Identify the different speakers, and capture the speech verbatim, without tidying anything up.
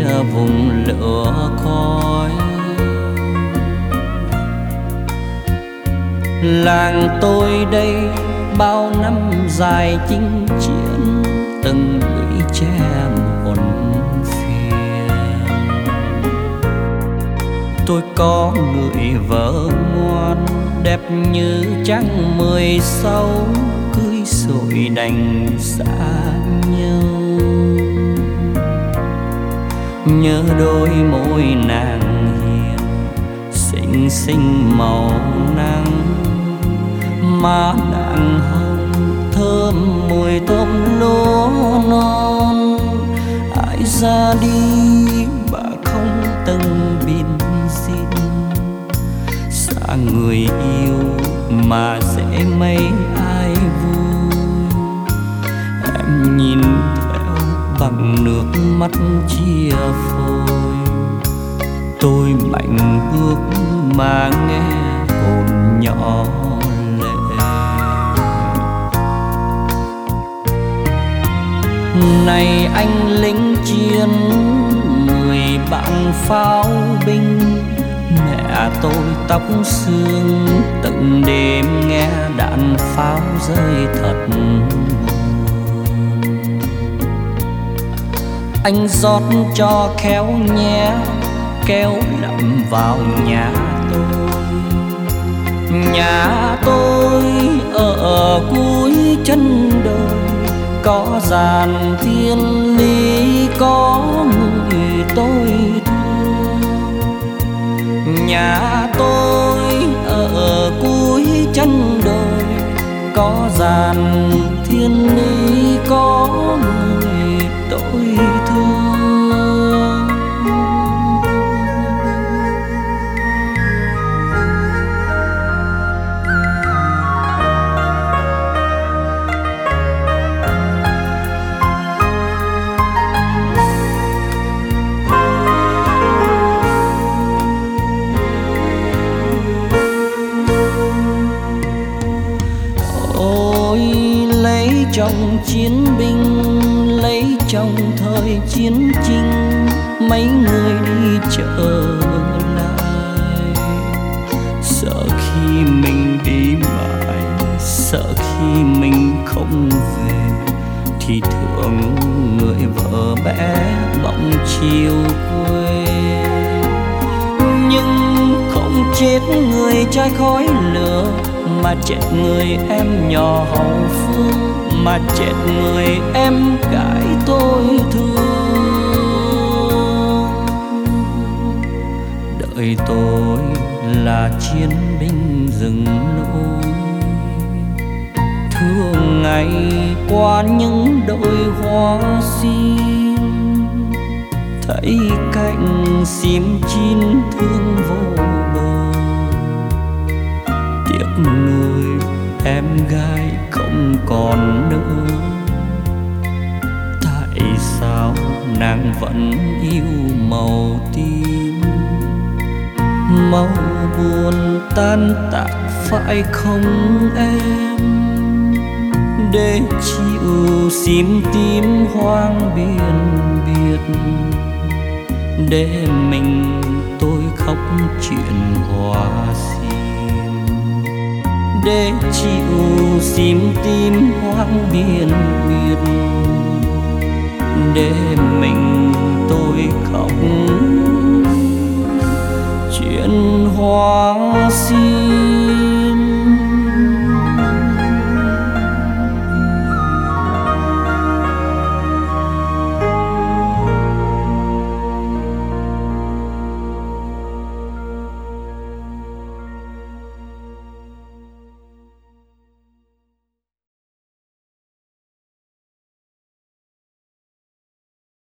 Speaker 1: vùng lửa khói. Làng tôi đây bao năm dài chinh chiến, từng lũy tre muộn phiền. Tôi có người vợ ngoan, đẹp như trăng mười sáu, cưới rồi đành xa nhau. Nhớ đôi môi nàng hiền, xinh xinh màu nắng, má nàng hồng thơm mùi tôm lúa non. Ai ra đi bà không từng bin xin, xa người yêu mà sẽ mấy ai vui. Em nhìn theo bằng nước mắt chia phôi, tôi mạnh bước mà nghe hồn nhỏ lệ. Này anh lính chiến, người bạn pháo binh, mẹ tôi tóc xương từng đêm nghe đạn pháo rơi thật. Anh rót cho khéo nhé, kéo lậm vào nhà tôi. Nhà tôi ở cuối chân đời, có dàn thiên lý, có người tôi thương. Nhà tôi ở cuối chân đời, có dàn thiên lý, có người tôi thương. Trong chiến binh lấy trong thời chiến tranh, mấy người đi trở lại. Sợ khi mình đi mãi, sợ khi mình không về, thì thương người vợ bé bỗng chiều quê. Nhưng không chết người trai khói lửa, mà chết người em nhỏ hậu phương, mà chết người em gái tôi thương. Đời tôi là chiến binh rừng núi, thương ngày qua những đôi hoa sim, thấy cánh sim chín thương vô bờ. Tiếc người em gái không còn nữa, tại sao nàng vẫn yêu màu tím. Màu buồn tan tạc phải không em, để chịu sim tím hoang biên biệt. Để mình tôi khóc chuyện hoa sim, để chịu sim tím hoang biên biệt. Để mình tôi khóc chuyện hoa sim.